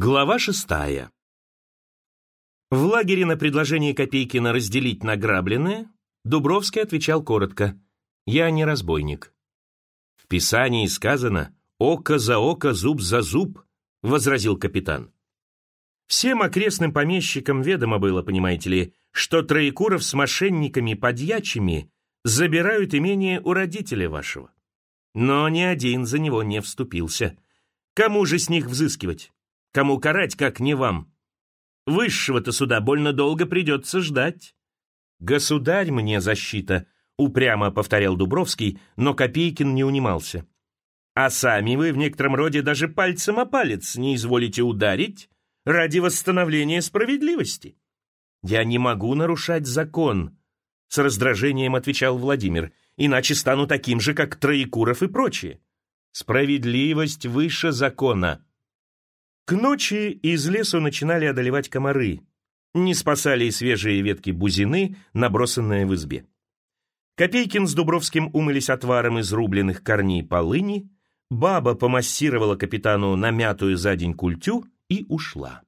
Глава 6. В лагере на предложение Копейкина разделить награбленное Дубровский отвечал коротко: «Я не разбойник». «В Писании сказано: око за око, зуб за зуб», — возразил капитан. Всем окрестным помещикам ведомо было, понимаете ли, что Троекуров с мошенниками-подьячими забирают имение у родителя вашего. Но ни один за него не вступился. Кому же с них взыскивать? Кому карать, как не вам? Высшего-то суда больно долго придется ждать. «Государь мне защита», — упрямо повторял Дубровский, но Копейкин не унимался. «А сами вы в некотором роде даже пальцем о палец не изволите ударить ради восстановления справедливости». «Я не могу нарушать закон», — с раздражением отвечал Владимир, «иначе стану таким же, как Троекуров и прочие. Справедливость выше закона». К ночи из лесу начинали одолевать комары. Не спасали и свежие ветки бузины, набросанные в избе. Копейкин с Дубровским умылись отваром из рубленых корней полыни, баба помассировала капитану намятую за день культю и ушла.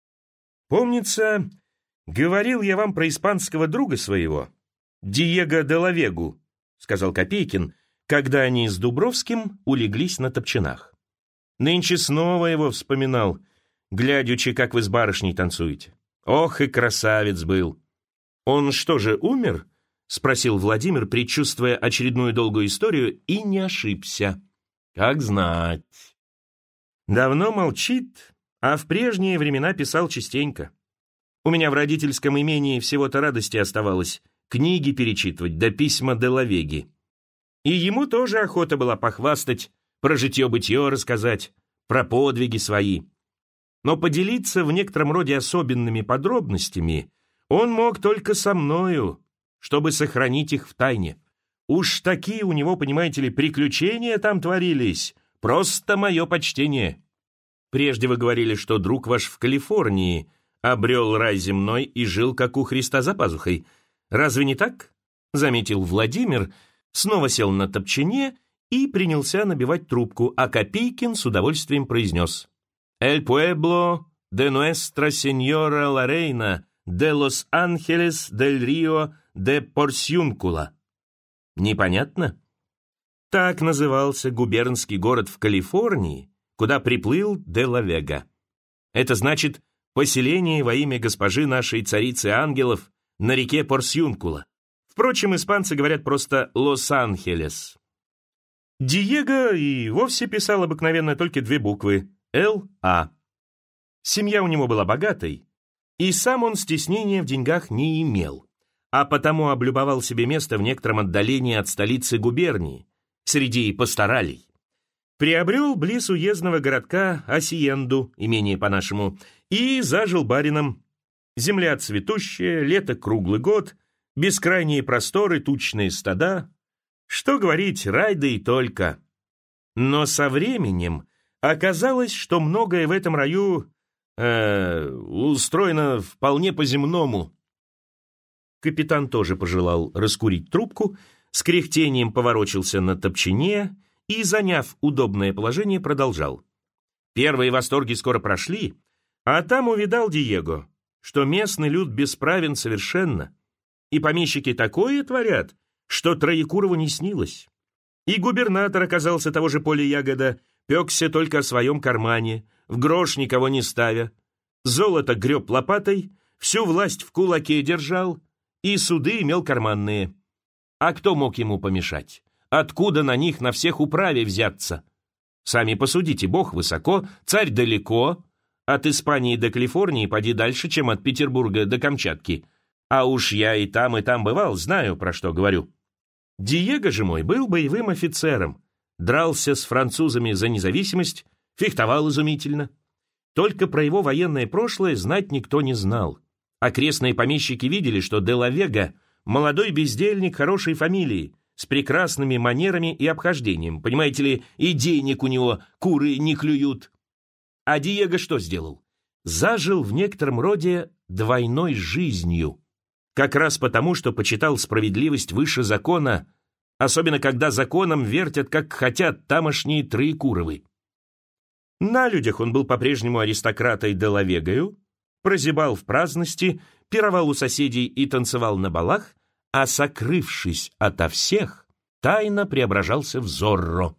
«Помнится, говорил я вам про испанского друга своего, Диего де ла Вегу», — сказал Копейкин, когда они с Дубровским улеглись на топчинах. «Нынче снова его вспоминал, глядячи, как вы с барышней танцуете. Ох, и красавец был!» «Он что же, умер?» — спросил Владимир, предчувствуя очередную долгую историю, и не ошибся. «Как знать». «Давно молчит, а в прежние времена писал частенько. У меня в родительском имении всего-то радости оставалось книги перечитывать, да письма де ла Веги. И ему тоже охота была похвастать, про житье-бытье рассказать, про подвиги свои. Но поделиться в некотором роде особенными подробностями он мог только со мною, чтобы сохранить их в тайне. Уж такие у него, понимаете ли, приключения там творились, просто мое почтение. Прежде вы говорили, что друг ваш в Калифорнии обрел рай земной и жил, как у Христа, за пазухой. Разве не так?» — заметил Владимир, снова сел на топчине и принялся набивать трубку, а Копейкин с удовольствием произнес: «El pueblo de Nuestra Señora la Reina de los Ángeles del Río de Порсьюнкула». Непонятно? Так назывался губернский город в Калифорнии, куда приплыл де ла Вега. Это значит поселение во имя госпожи нашей царицы ангелов на реке Порсьюнкула. Впрочем, испанцы говорят просто «Лос-Анхелес». Диего и вовсе писал обыкновенно только две буквы «Л-А». Семья у него была богатой, и сам он стеснения в деньгах не имел, а потому облюбовал себе место в некотором отдалении от столицы губернии, среди пасторалей. Приобрел близ уездного городка Асиенду, имение по-нашему, и зажил барином. Земля цветущая, лето круглый год, бескрайние просторы, тучные стада. Что говорить, рай да и только. Но со временем оказалось, что многое в этом раю устроено вполне по-земному. Капитан тоже пожелал раскурить трубку, с кряхтением поворочился на топчине и, заняв удобное положение, продолжал. Первые восторги скоро прошли, а там увидал Диего, что местный люд бесправен совершенно, и помещики такое творят, что Троекурову не снилось. И губернатор оказался того же поля ягода, пекся только о своем кармане, в грош никого не ставя, золото греб лопатой, всю власть в кулаке держал, и суды имел карманные. А кто мог ему помешать? Откуда на них на всех управе взяться? Сами посудите, Бог высоко, царь далеко, от Испании до Калифорнии поди дальше, чем от Петербурга до Камчатки. А уж я и там бывал, знаю, про что говорю. Диего же мой был боевым офицером, дрался с французами за независимость, фехтовал изумительно. Только про его военное прошлое знать никто не знал. Окрестные помещики видели, что де ла Вега — молодой бездельник хорошей фамилии, с прекрасными манерами и обхождением. Понимаете ли, и денег у него куры не клюют. А Диего что сделал? Зажил в некотором роде двойной жизнью. Как раз потому, что почитал справедливость выше закона, особенно когда законом вертят, как хотят тамошние Троекуровы. На людях он был по-прежнему аристократой делавегою, прозябал в праздности, пировал у соседей и танцевал на балах, а, сокрывшись ото всех, тайно преображался в Зорро.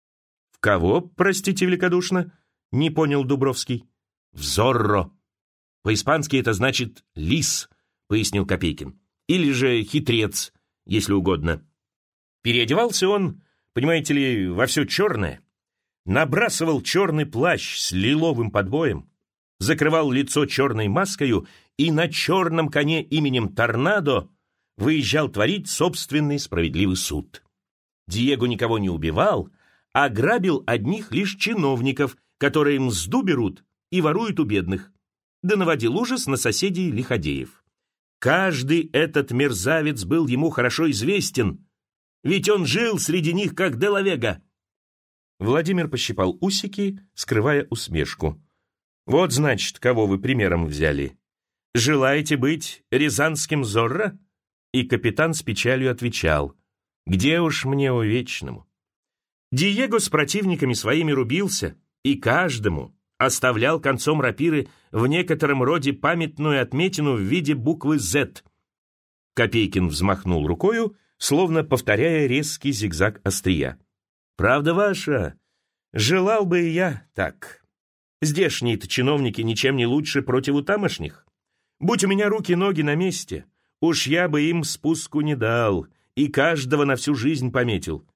«В кого, простите великодушно?» — не понял Дубровский. «В Зорро. По-испански это значит «лис», — пояснил Копейкин. «Или же хитрец, если угодно». Переодевался он, понимаете ли, во все черное, набрасывал черный плащ с лиловым подбоем, закрывал лицо черной маскою и на черном коне именем Торнадо выезжал творить собственный справедливый суд. Диего никого не убивал, а грабил одних лишь чиновников, которые мзду берут и воруют у бедных, да наводил ужас на соседей лиходеев. Каждый этот мерзавец был ему хорошо известен, ведь он жил среди них как делавега. Владимир пощипал усики, скрывая усмешку. «Вот, значит, кого вы примером взяли. Желаете быть рязанским Зорро?» И капитан с печалью отвечал: «Где уж мне увечному?» Диего с противниками своими рубился, и каждому оставлял концом рапиры в некотором роде памятную отметину в виде буквы «З». Копейкин взмахнул рукою, словно повторяя резкий зигзаг острия. «Правда ваша. Желал бы и я так. Здешние-то чиновники ничем не лучше противу тамошних. Будь у меня руки-ноги на месте, уж я бы им спуску не дал и каждого на всю жизнь пометил.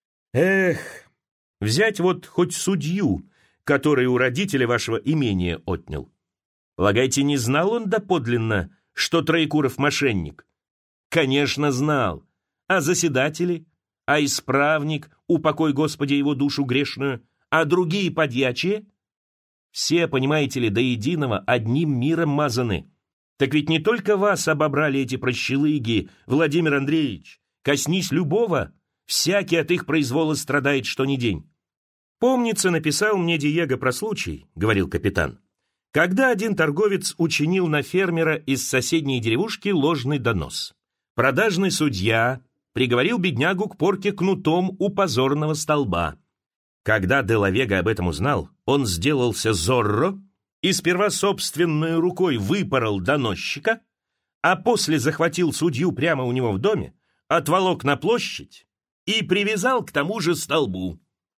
Эх, взять вот хоть судью, который у родителя вашего имения отнял. Полагаете, не знал он доподлинно, что Троекуров мошенник? Конечно, знал. А заседатели? А исправник, упокой, Господи, его душу грешную? А другие подьячие? Все, понимаете ли, до единого одним миром мазаны. Так ведь не только вас обобрали эти прощелыги, Владимир Андреевич. Коснись любого, всякий от их произвола страдает что ни день. «Помнится, написал мне Диего про случай», — говорил капитан, «когда один торговец учинил на фермера из соседней деревушки ложный донос. Продажный судья приговорил беднягу к порке кнутом у позорного столба. Когда делавега об этом узнал, он сделался Зорро и сперва собственной рукой выпорол доносчика, а после захватил судью прямо у него в доме, отволок на площадь и привязал к тому же столбу.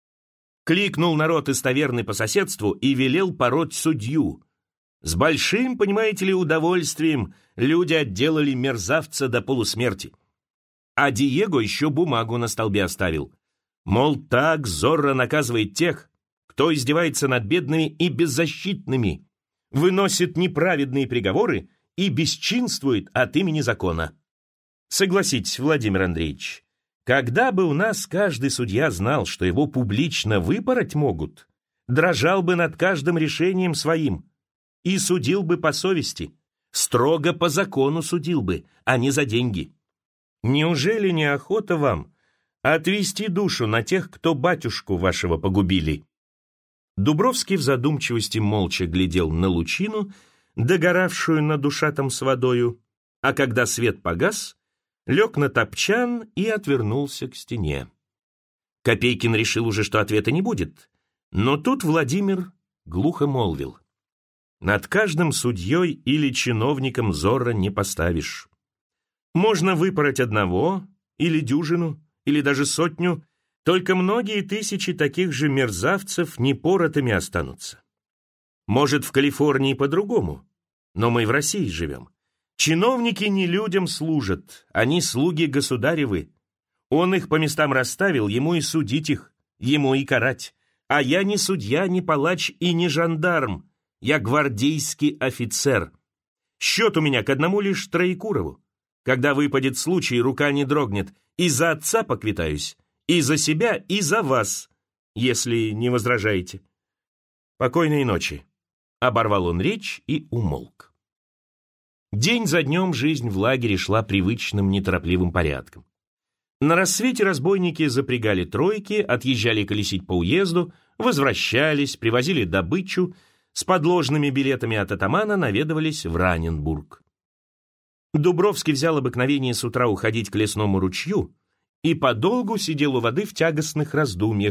Кликнул народ из таверны по соседству и велел пороть судью. С большим, понимаете ли, удовольствием люди отделали мерзавца до полусмерти. А Диего еще бумагу на столбе оставил. Мол, так Зорро наказывает тех, кто издевается над бедными и беззащитными, выносит неправедные приговоры и бесчинствует от имени закона. Согласитесь, Владимир Андреевич, когда бы у нас каждый судья знал, что его публично выпороть могут, дрожал бы над каждым решением своим и судил бы по совести, строго по закону судил бы, а не за деньги. Неужели не охота вам отвести душу на тех, кто батюшку вашего погубили?» Дубровский в задумчивости молча глядел на лучину, догоравшую над ушатом с водою, а когда свет погас, лег на топчан и отвернулся к стене. Копейкин решил уже, что ответа не будет, но тут Владимир глухо молвил: «Над каждым судьей или чиновником Зорро не поставишь. Можно выпороть одного, или дюжину, или даже сотню, только многие тысячи таких же мерзавцев непоротыми останутся. Может, в Калифорнии по-другому, но мы в России живем. Чиновники не людям служат, они слуги государевы. Он их по местам расставил, ему и судить их, ему и карать. А я не судья, не палач и не жандарм, я гвардейский офицер. Счет у меня к одному лишь Троекурову. Когда выпадет случай, рука не дрогнет, и за отца поквитаюсь, и за себя, и за вас, если не возражаете. Покойной ночи». Оборвал он речь и умолк. День за днем жизнь в лагере шла привычным неторопливым порядком. На рассвете разбойники запрягали тройки, отъезжали колесить по уезду, возвращались, привозили добычу, с подложными билетами от атамана наведывались в Раненбург. Дубровский взял обыкновение с утра уходить к лесному ручью и подолгу сидел у воды в тягостных раздумьях,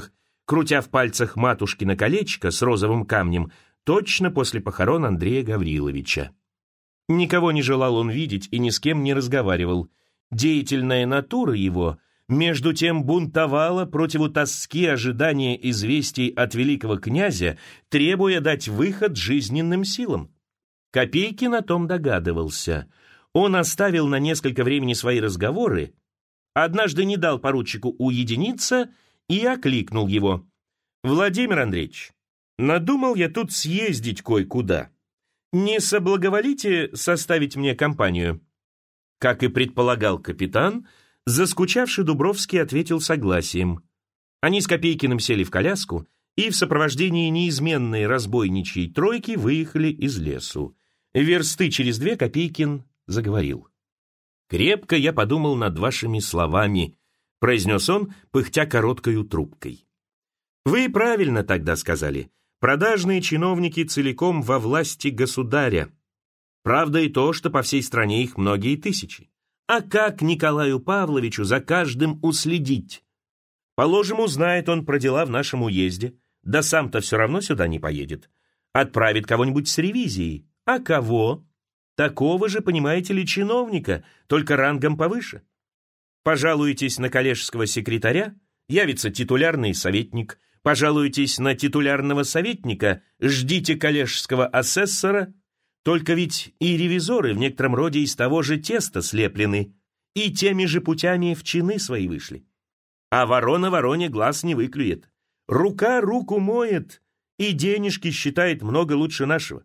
крутя в пальцах матушкино колечко с розовым камнем, точно после похорон Андрея Гавриловича. Никого не желал он видеть и ни с кем не разговаривал. Деятельная натура его, между тем, бунтовала против тоски ожидания известий от великого князя, требуя дать выход жизненным силам. Копейкин о том догадывался. Он оставил на несколько времени свои разговоры, однажды не дал поручику уединиться и окликнул его. «Владимир Андреевич, надумал я тут съездить кое-куда. Не соблаговолите составить мне компанию?» Как и предполагал капитан, заскучавший Дубровский ответил согласием. Они с Копейкиным сели в коляску и в сопровождении неизменной разбойничьей тройки выехали из лесу. Версты через 2 Копейкин заговорил. «Крепко я подумал над вашими словами», — произнес он, пыхтя короткою трубкой. «Вы правильно тогда сказали. Продажные чиновники целиком во власти государя. Правда и то, что по всей стране их многие тысячи. А как Николаю Павловичу за каждым уследить? Положим, узнает он про дела в нашем уезде, да сам-то все равно сюда не поедет. Отправит кого-нибудь с ревизией. А кого? Такого же, понимаете ли, чиновника, только рангом повыше. Пожалуетесь на коллежского секретаря, явится титулярный советник. Пожалуетесь на титулярного советника, ждите коллежского асессора. Только ведь и ревизоры в некотором роде из того же теста слеплены, и теми же путями в чины свои вышли. А ворона вороне глаз не выклюет. Рука руку моет, и денежки считает много лучше нашего.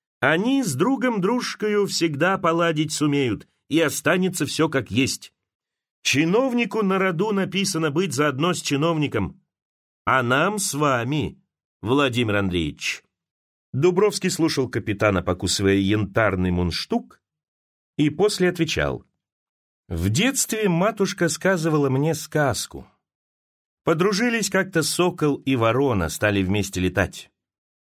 Они с другом-дружкою всегда поладить сумеют, и останется все как есть. Чиновнику на роду написано быть заодно с чиновником. А нам с вами, Владимир Андреевич». Дубровский слушал капитана, покусывая янтарный мундштук, и после отвечал. «В детстве матушка сказывала мне сказку. Подружились как-то сокол и ворона, стали вместе летать.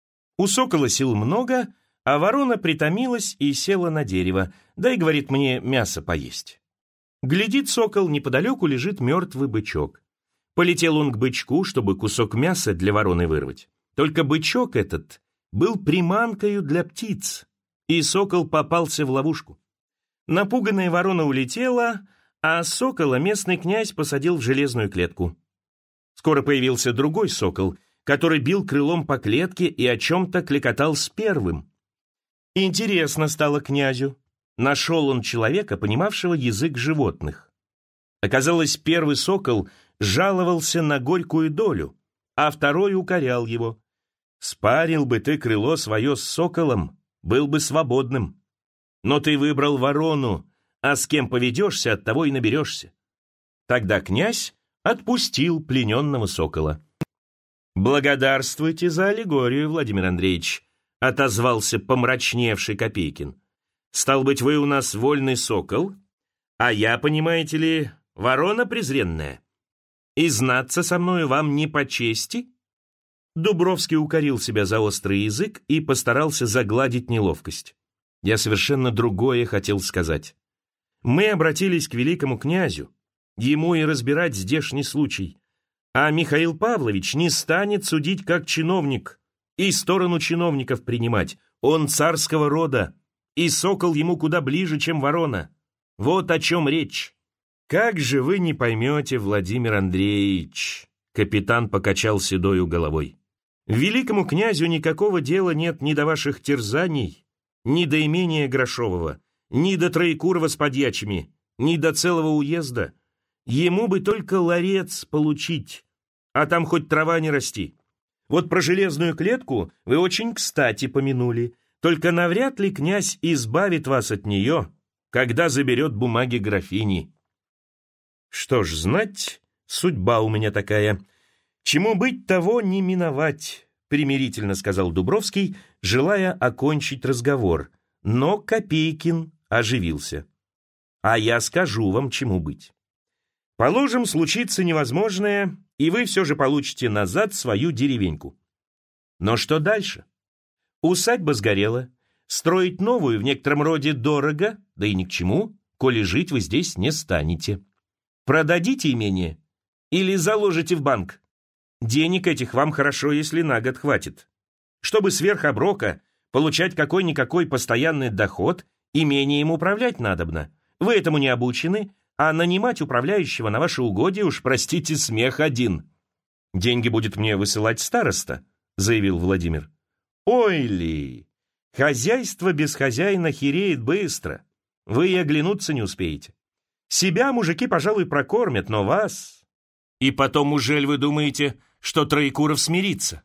У сокола сил много, а ворона притомилась и села на дерево, дай, говорит, мне мясо поесть. Глядит сокол, неподалеку лежит мертвый бычок. Полетел он к бычку, чтобы кусок мяса для вороны вырвать. Только бычок этот был приманкою для птиц, и сокол попался в ловушку. Напуганная ворона улетела, а сокола местный князь посадил в железную клетку. Скоро появился другой сокол, который бил крылом по клетке и о чем-то кликотал с первым. Интересно стало князю. Нашел он человека, понимавшего язык животных. Оказалось, первый сокол жаловался на горькую долю, а второй укорял его. «Спарил бы ты крыло свое с соколом, был бы свободным. Но ты выбрал ворону, а с кем поведешься, от того и наберешься». Тогда князь отпустил плененного сокола. «Благодарствуйте за аллегорию, Владимир Андреевич», — отозвался помрачневший Копейкин. «Стал быть, вы у нас вольный сокол, а я, понимаете ли, ворона презренная. И знаться со мною вам не по чести?» Дубровский укорил себя за острый язык и постарался загладить неловкость. «Я совершенно другое хотел сказать. Мы обратились к великому князю, ему и разбирать здешний случай. А Михаил Павлович не станет судить как чиновник и сторону чиновников принимать. Он царского рода, и сокол ему куда ближе, чем ворона. Вот о чем речь». «Как же вы не поймете, Владимир Андреевич?» Капитан покачал седою головой. «Великому князю никакого дела нет ни до ваших терзаний, ни до имения Грошового, ни до Троекурова с подьячими, ни до целого уезда. Ему бы только ларец получить, а там хоть трава не расти. Вот про железную клетку вы очень кстати помянули, только навряд ли князь избавит вас от нее, когда заберет бумаги графини». «Что ж, знать, судьба у меня такая. Чему быть, того не миновать», — примирительно сказал Дубровский, желая окончить разговор. Но Копейкин оживился. «А я скажу вам, чему быть. Положим, случится невозможное, и вы все же получите назад свою деревеньку. Но что дальше? Усадьба сгорела, строить новую в некотором роде дорого, да и ни к чему, коли жить вы здесь не станете. Продадите имение или заложите в банк? Денег этих вам хорошо, если на год хватит. Чтобы сверх оброка получать какой-никакой постоянный доход, имением управлять надобно. Вы этому не обучены, а нанимать управляющего на ваше угодье уж, простите, смех один. Деньги будет мне высылать староста, заявил Владимир. Ой ли, хозяйство без хозяина хереет быстро. Вы и оглянуться не успеете. Себя мужики, пожалуй, прокормят, но вас... И потом, ужель вы думаете, что Троекуров смирится?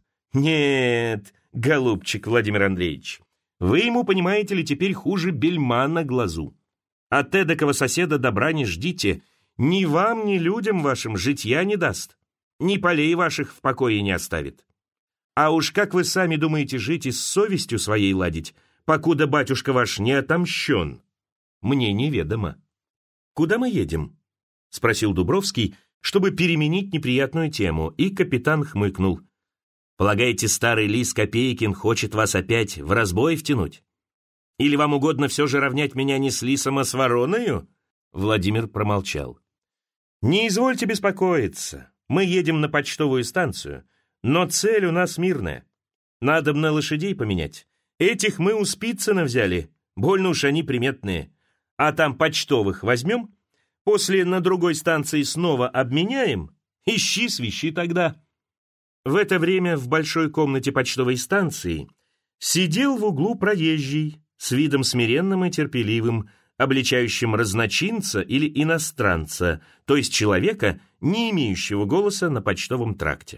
Нет, голубчик Владимир Андреевич, вы ему, понимаете ли, теперь хуже бельма на глазу. От эдакого соседа добра не ждите, ни вам, ни людям вашим житья не даст, ни полей ваших в покое не оставит. А уж как вы сами думаете жить и с совестью своей ладить, покуда батюшка ваш не отомщен, мне неведомо. «Куда мы едем?» — спросил Дубровский, чтобы переменить неприятную тему, и капитан хмыкнул. «Полагаете, старый лис Копейкин хочет вас опять в разбой втянуть? Или вам угодно все же равнять меня не с лисом, а с вороною?» Владимир промолчал. «Не извольте беспокоиться. Мы едем на почтовую станцию, но цель у нас мирная. Надобно лошадей поменять. Этих мы у Спицына взяли, больно уж они приметные. А там почтовых возьмем, после на другой станции снова обменяем, ищи свищи тогда». В это время в большой комнате почтовой станции сидел в углу проезжий с видом смиренным и терпеливым, обличающим разночинца или иностранца, то есть человека, не имеющего голоса на почтовом тракте.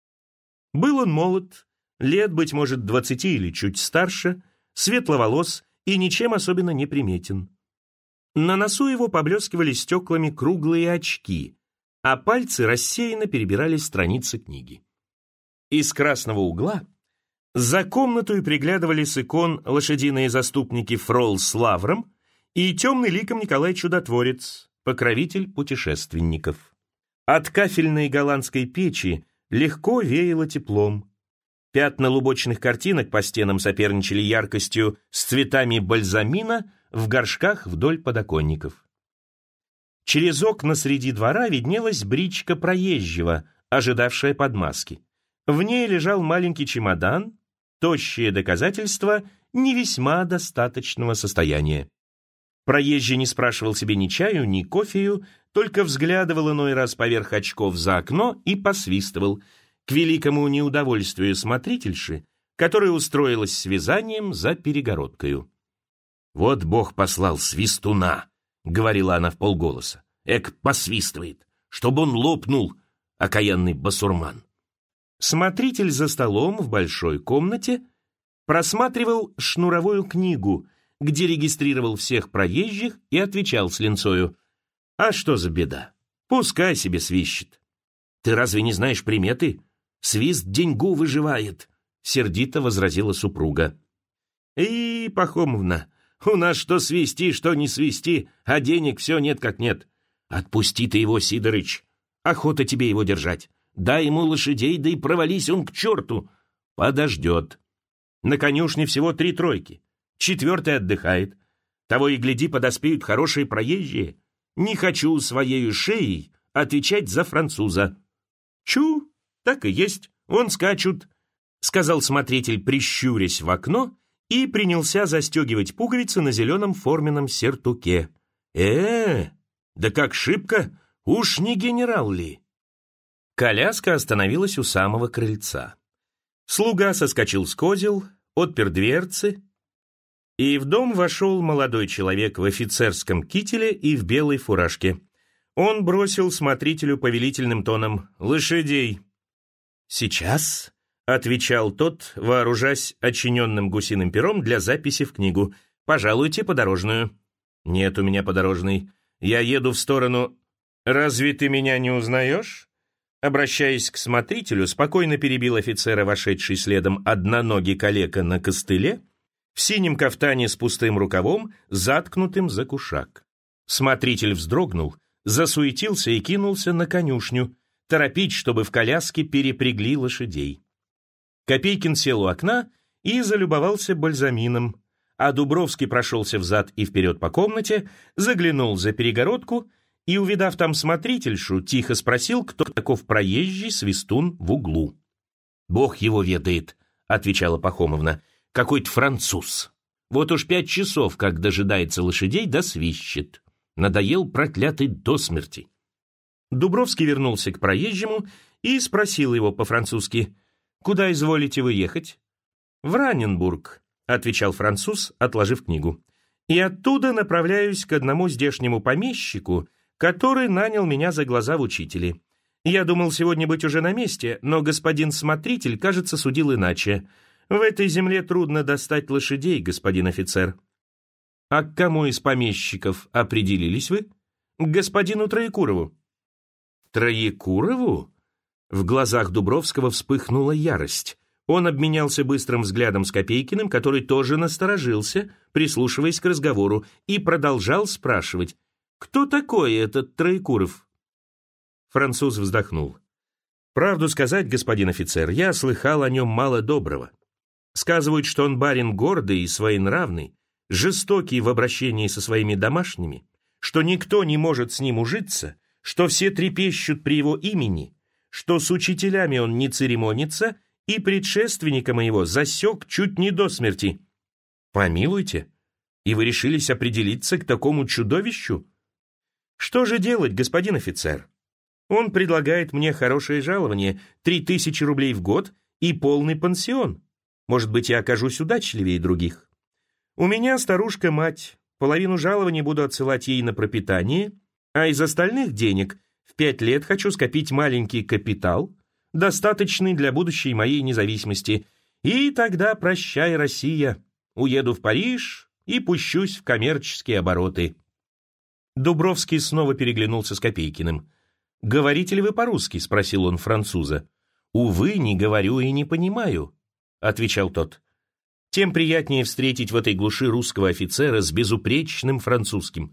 Был он молод, лет, быть может, 20 или чуть старше, светловолос и ничем особенно не приметен. На носу его поблескивали стеклами круглые очки, а пальцы рассеянно перебирали страницы книги. Из красного угла за комнату приглядывали с икон лошадиные заступники Фрол с Лавром и темный ликом Николай Чудотворец, покровитель путешественников. От кафельной голландской печи легко веяло теплом. Пятна лубочных картинок по стенам соперничали яркостью с цветами бальзамина в горшках вдоль подоконников. Через окна среди двора виднелась бричка проезжего, ожидавшая подмазки. В ней лежал маленький чемодан, тощее доказательство не весьма достаточного состояния. Проезжий не спрашивал себе ни чаю, ни кофею, только взглядывал иной раз поверх очков за окно и посвистывал, к великому неудовольствию смотрительши, которая устроилась с вязанием за перегородкою. «Вот Бог послал свистуна», — говорила она вполголоса. «Эк, посвистывает, чтобы он лопнул, окаянный басурман». Смотритель за столом в большой комнате просматривал шнуровую книгу, где регистрировал всех проезжих и отвечал с линцою: «А что за беда? Пускай себе свищет». «Ты разве не знаешь приметы? Свист деньгу выживает», — сердито возразила супруга. «И, Пахомовна, у нас что свисти, что не свисти, а денег все нет как нет. Отпусти ты его, Сидорыч, охота тебе его держать. Дай ему лошадей, да и провались он к черту. Подождет. На конюшне всего 3 тройки. 4-й отдыхает. Того и гляди, подоспеют хорошие проезжие. Не хочу своею шеей отвечать за француза». «Чу, так и есть, вон скачут», — сказал смотритель, прищурясь в окно, и принялся застегивать пуговицы на зеленом форменном сертуке. Да как шибко, уж не генерал ли?» Коляска остановилась у самого крыльца. Слуга соскочил с козел, отпер дверцы, и в дом вошел молодой человек в офицерском кителе и в белой фуражке. Он бросил смотрителю повелительным тоном: «Лошадей!» «Сейчас», — отвечал тот, вооружаясь очиненным гусиным пером для записи в книгу. «Пожалуйте подорожную». «Нет у меня подорожной. Я еду в сторону...» «Разве ты меня не узнаешь?» Обращаясь к смотрителю, спокойно перебил офицера, вошедший следом одноногий калека на костыле, в синем кафтане с пустым рукавом, заткнутым за кушак. Смотритель вздрогнул, засуетился и кинулся на конюшню, торопить, чтобы в коляске перепрягли лошадей. Копейкин сел у окна и залюбовался бальзамином, а Дубровский прошелся взад и вперед по комнате, заглянул за перегородку и, увидав там смотрительшу, тихо спросил, кто таков проезжий свистун в углу. «Бог его ведает», — отвечала Пахомовна, — «какой-то француз. Вот уж 5 часов, как дожидается лошадей, да свищет. Надоел проклятый до смерти». Дубровский вернулся к проезжему и спросил его по-французски: «Куда изволите вы ехать?» «В Раненбург», — отвечал француз, отложив книгу. «И оттуда направляюсь к одному здешнему помещику, который нанял меня за глаза в учители. Я думал сегодня быть уже на месте, но господин смотритель, кажется, судил иначе. В этой земле трудно достать лошадей, господин офицер». «А к кому из помещиков определились вы?» «К господину Троекурову». «Троекурову?» В глазах Дубровского вспыхнула ярость. Он обменялся быстрым взглядом с Копейкиным, который тоже насторожился, прислушиваясь к разговору, и продолжал спрашивать: «Кто такой этот Троекуров?» Француз вздохнул. «Правду сказать, господин офицер, я слыхал о нем мало доброго. Сказывают, что он барин гордый и своенравный, жестокий в обращении со своими домашними, что никто не может с ним ужиться, что все трепещут при его имени, что с учителями он не церемонится и предшественника моего засек чуть не до смерти». «Помилуйте, и вы решились определиться к такому чудовищу?» «Что же делать, господин офицер? Он предлагает мне хорошее жалование, 3000 рублей в год и полный пансион. Может быть, я окажусь удачливее других. У меня старушка-мать, половину жалования буду отсылать ей на пропитание, а из остальных денег в 5 лет хочу скопить маленький капитал, достаточный для будущей моей независимости, и тогда прощай, Россия, уеду в Париж и пущусь в коммерческие обороты». Дубровский снова переглянулся с Копейкиным. «Говорите ли вы по-русски?» — спросил он француза. «Увы, не говорю и не понимаю», — отвечал тот. «Тем приятнее встретить в этой глуши русского офицера с безупречным французским.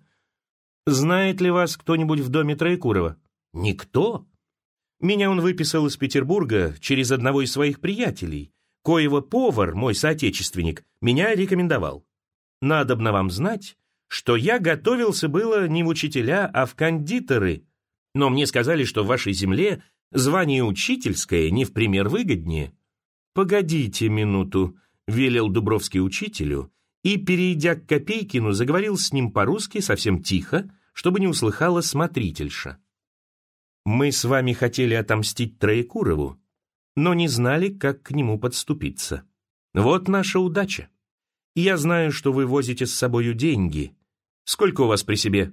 Знает ли вас кто-нибудь в доме Троекурова?» «Никто. Меня он выписал из Петербурга через одного из своих приятелей, коего повар, мой соотечественник, меня рекомендовал. Надобно вам знать, что я готовился было не в учителя, а в кондитеры, но мне сказали, что в вашей земле звание учительское не в пример выгоднее». «Погодите минуту», — велел Дубровский учителю, и, перейдя к Копейкину, заговорил с ним по-русски совсем тихо, чтобы не услыхала смотрительша. «Мы с вами хотели отомстить Троекурову, но не знали, как к нему подступиться. Вот наша удача. Я знаю, что вы возите с собою деньги. Сколько у вас при себе?»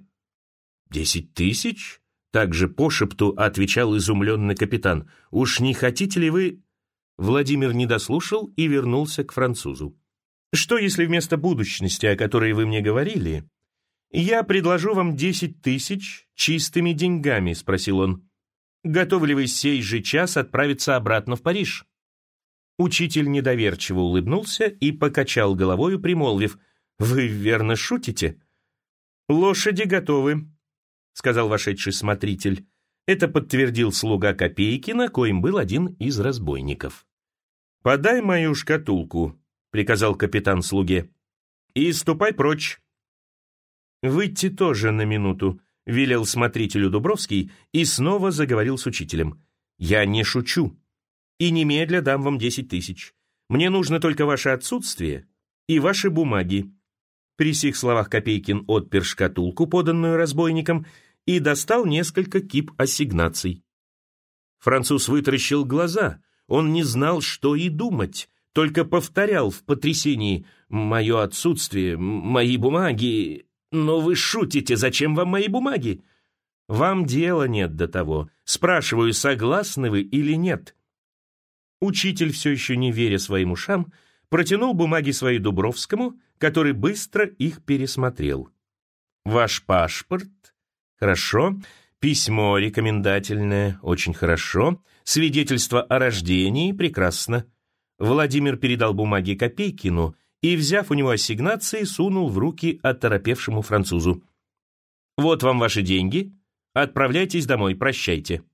10 000? Также пошепту отвечал изумленный капитан. «Уж не хотите ли вы...» Владимир не дослушал и вернулся к французу. «Что, если вместо будущности, о которой вы мне говорили, я предложу вам 10 000 чистыми деньгами?» — спросил он. «Готовы ли вы сей же час отправиться обратно в Париж?» Учитель недоверчиво улыбнулся и покачал головою, примолвив: «Вы верно шутите?» «Лошади готовы», — сказал вошедший смотритель. Это подтвердил слуга Копейкина, коим был один из разбойников. «Подай мою шкатулку», — приказал капитан слуге, — «и ступай прочь». «Выйти тоже на минуту», — велел смотрителю Дубровский и снова заговорил с учителем. «Я не шучу, и немедля дам вам 10 000. Мне нужно только ваше отсутствие и ваши бумаги». При сих словах Копейкин отпер шкатулку, поданную разбойникам, и достал несколько кип ассигнаций. Француз вытаращил глаза, он не знал, что и думать, только повторял в потрясении: «Мое отсутствие, мои бумаги... Но вы шутите, зачем вам мои бумаги?» «Вам дела нет до того. Спрашиваю, согласны вы или нет?» Учитель, все еще не веря своим ушам, протянул бумаги свои Дубровскому, который быстро их пересмотрел. «Ваш паспорт? Хорошо. Письмо рекомендательное? Очень хорошо. Свидетельство о рождении? Прекрасно». Владимир передал бумаги Копейкину и, взяв у него ассигнации, сунул в руки оторопевшему французу. «Вот вам ваши деньги. Отправляйтесь домой, прощайте».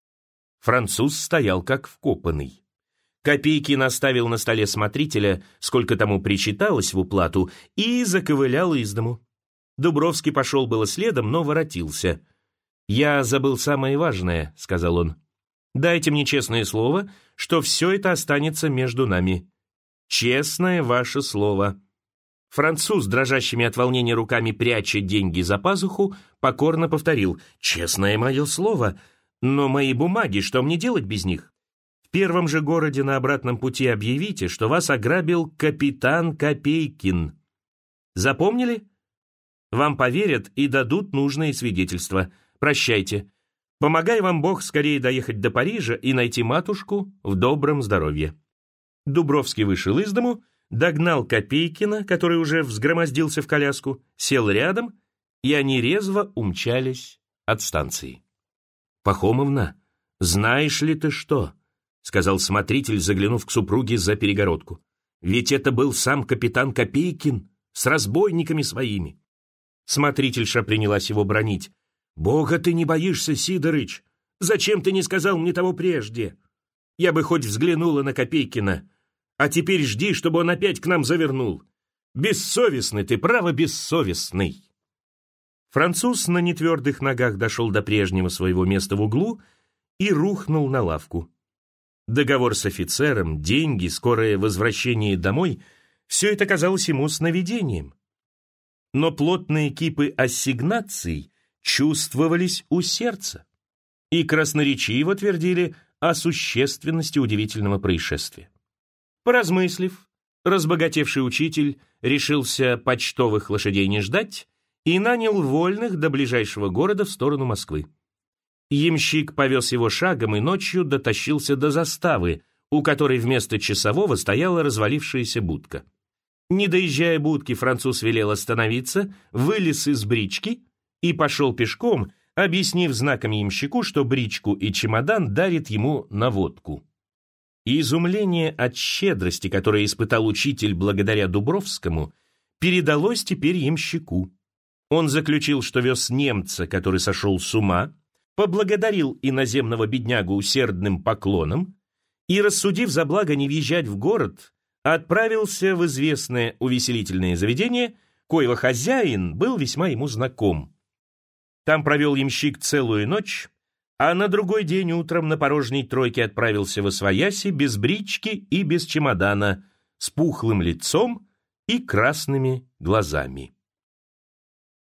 Француз стоял как вкопанный. Копейкин оставил на столе смотрителя, сколько тому причиталось в уплату, и заковылял из дому. Дубровский пошел было следом, но воротился. «Я забыл самое важное», — сказал он. «Дайте мне честное слово, что все это останется между нами. Честное ваше слово». Француз, дрожащими от волнения руками пряча деньги за пазуху, покорно повторил: «Честное мое слово, но мои бумаги, что мне делать без них? В первом же городе на обратном пути объявите, что вас ограбил капитан Копейкин. Запомнили? Вам поверят и дадут нужные свидетельства. Прощайте. Помогай вам Бог скорее доехать до Парижа и найти матушку в добром здоровье». Дубровский вышел из дому, догнал Копейкина, который уже взгромоздился в коляску, сел рядом, и они резво умчались от станции. «Пахомовна, знаешь ли ты что?» — сказал смотритель, заглянув к супруге за перегородку. «Ведь это был сам капитан Копейкин с разбойниками своими». Смотрительша принялась его бранить. «Бога ты не боишься, Сидорыч! Зачем ты не сказал мне того прежде? Я бы хоть взглянула на Копейкина, а теперь жди, чтобы он опять к нам завернул. Бессовестный ты, право бессовестный!» Француз на нетвердых ногах дошел до прежнего своего места в углу и рухнул на лавку. Договор с офицером, деньги, скорое возвращение домой — все это казалось ему сновидением. Но плотные кипы ассигнаций чувствовались у сердца и красноречиво твердили о существенности удивительного происшествия. Поразмыслив, разбогатевший учитель решился почтовых лошадей не ждать и нанял вольных до ближайшего города в сторону Москвы. Ямщик повез его шагом и ночью дотащился до заставы, у которой вместо часового стояла развалившаяся будка. Не доезжая будки, француз велел остановиться, вылез из брички и пошел пешком, объяснив знаком ямщику, что бричку и чемодан дарит ему на водку. И изумление от щедрости, которое испытал учитель благодаря Дубровскому, передалось теперь ямщику. Он заключил, что вез немца, который сошел с ума, поблагодарил иноземного беднягу усердным поклоном и, рассудив за благо не въезжать в город, отправился в известное увеселительное заведение, коего хозяин был весьма ему знаком. Там провел ямщик целую ночь, а на другой день утром на порожней тройке отправился восвояси без брички и без чемодана, с пухлым лицом и красными глазами.